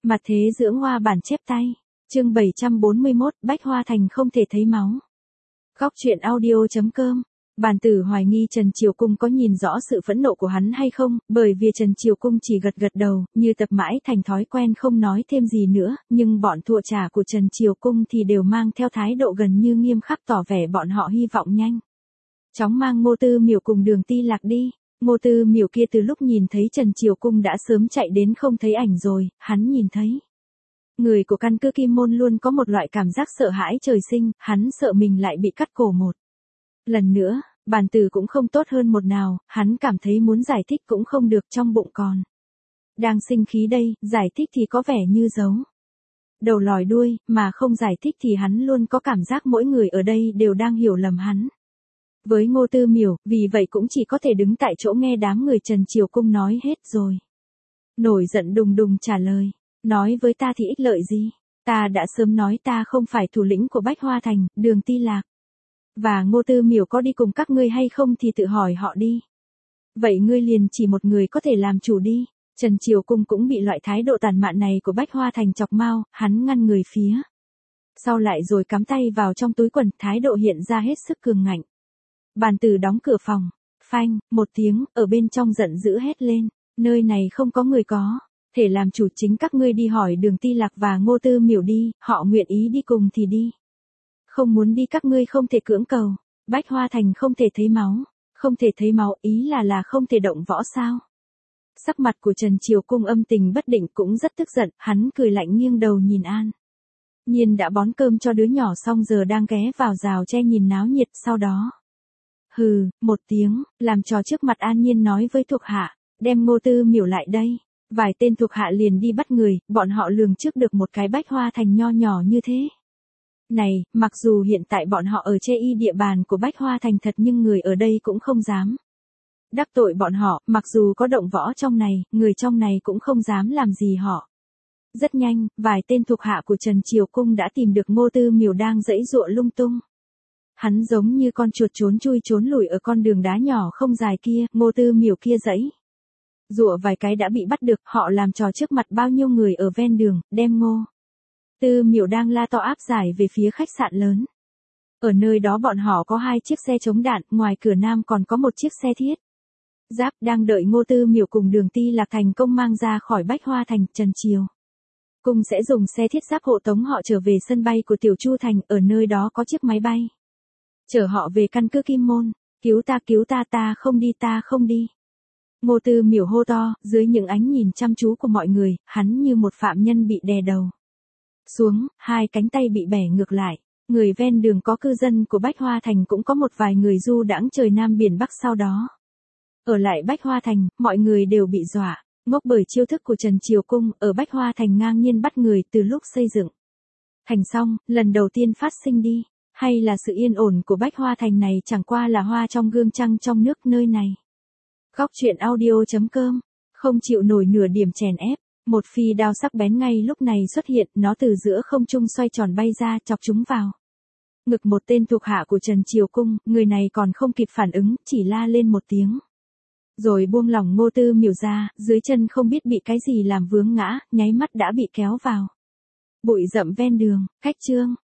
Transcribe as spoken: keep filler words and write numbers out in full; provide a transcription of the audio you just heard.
Mặt thế dưỡng hoa bản chép tay. Chương bảy trăm bốn mươi mốt, Bách Hoa Thành không thể thấy máu. Góc truyện audio chấm com. Bàn tử hoài nghi Trần Triều Cung có nhìn rõ sự phẫn nộ của hắn hay không, bởi vì Trần Triều Cung chỉ gật gật đầu, như tập mãi thành thói quen không nói thêm gì nữa, nhưng bọn thụa trà của Trần Triều Cung thì đều mang theo thái độ gần như nghiêm khắc tỏ vẻ bọn họ hy vọng nhanh chóng mang Ngô Tư Miểu cùng Đường Ti Lạc đi. Ngô Tư Miểu kia từ lúc nhìn thấy Trần Triều Cung đã sớm chạy đến không thấy ảnh rồi, hắn nhìn thấy người của căn cứ Kim Môn luôn có một loại cảm giác sợ hãi trời sinh, hắn sợ mình lại bị cắt cổ một lần nữa. Bàn tử cũng không tốt hơn một nào, hắn cảm thấy muốn giải thích cũng không được, trong bụng còn đang sinh khí đây, giải thích thì có vẻ như giấu đầu lòi đuôi, mà không giải thích thì hắn luôn có cảm giác mỗi người ở đây đều đang hiểu lầm hắn. Với Ngô Tư Miểu, vì vậy cũng chỉ có thể đứng tại chỗ nghe đám người Trần Triều Cung nói hết rồi. Nổi giận đùng đùng trả lời, nói với ta thì ích lợi gì, ta đã sớm nói ta không phải thủ lĩnh của Bách Hoa Thành, Đường Ti Lạc và Ngô Tư Miểu có đi cùng các ngươi hay không thì tự hỏi họ đi. Vậy ngươi liền chỉ một người có thể làm chủ đi. Trần Triều Cung cũng bị loại thái độ tàn mạn này của Bách Hoa Thành chọc mau, hắn ngăn người phía sau lại rồi cắm tay vào trong túi quần, thái độ hiện ra hết sức cường ngạnh. Bàn tử đóng cửa phòng, phanh, một tiếng, ở bên trong giận dữ hét lên, nơi này không có người có thể làm chủ, chính các ngươi đi hỏi Đường Ti Lạc và Ngô Tư Miểu đi, họ nguyện ý đi cùng thì đi. Không muốn đi các ngươi không thể cưỡng cầu. Bách Hoa Thành không thể thấy máu. Không thể thấy máu ý là là không thể động võ sao? Sắc mặt của Trần Triều Cung âm tình bất định, cũng rất tức giận, hắn cười lạnh nghiêng đầu nhìn An Nhiên đã bón cơm cho đứa nhỏ xong giờ đang ghé vào rào tre nhìn náo nhiệt, sau đó hừ, một tiếng, làm trò trước mặt An Nhiên nói với thuộc hạ, đem Ngô Tư Miểu lại đây. Vài tên thuộc hạ liền đi bắt người, bọn họ lường trước được một cái Bách Hoa Thành nho nhỏ như thế này, mặc dù hiện tại bọn họ ở chê y địa bàn của Bách Hoa Thành thật nhưng người ở đây cũng không dám đắc tội bọn họ, mặc dù có động võ trong này, người trong này cũng không dám làm gì họ. Rất nhanh, vài tên thuộc hạ của Trần Triều Cung đã tìm được Ngô Tư Miểu đang giãy giụa lung tung. Hắn giống như con chuột trốn chui trốn lùi ở con đường đá nhỏ không dài kia, Ngô Tư Miểu kia giãy giụa vài cái đã bị bắt được, họ làm trò trước mặt bao nhiêu người ở ven đường, đem Ngô Tư Miểu đang la to áp giải về phía khách sạn lớn. Ở nơi đó bọn họ có hai chiếc xe chống đạn, ngoài cửa nam còn có một chiếc xe thiết giáp đang đợi Ngô Tư Miểu cùng Đường Ti Lạc thành công mang ra khỏi Bách Hoa Thành. Trần Triều Cung sẽ dùng xe thiết giáp hộ tống họ trở về sân bay của Tiểu Chu Thành, ở nơi đó có chiếc máy bay chở họ về căn cứ Kim Môn. Cứu ta, cứu ta, ta không đi, ta không đi. Ngô Tư Miểu hô to, dưới những ánh nhìn chăm chú của mọi người, hắn như một phạm nhân bị đè đầu xuống, hai cánh tay bị bẻ ngược lại. Người ven đường có cư dân của Bách Hoa Thành, cũng có một vài người du đãng trời Nam biển Bắc sau đó ở lại Bách Hoa Thành, mọi người đều bị dọa ngốc bởi chiêu thức của Trần Triều Cung ở Bách Hoa Thành ngang nhiên bắt người từ lúc xây dựng thành xong, lần đầu tiên phát sinh đi, hay là sự yên ổn của Bách Hoa Thành này chẳng qua là hoa trong gương trăng trong nước nơi này. Góc truyện audio chấm com. Không chịu nổi nửa điểm chèn ép, một phi đao sắc bén ngay lúc này xuất hiện, nó từ giữa không trung xoay tròn bay ra, chọc chúng vào ngực một tên thuộc hạ của Trần Triều Cung. Người này còn không kịp phản ứng, chỉ la lên một tiếng rồi buông lỏng Ngô Tư Miểu ra, dưới chân không biết bị cái gì làm vướng ngã, nháy mắt đã bị kéo vào bụi rậm ven đường. Cách chương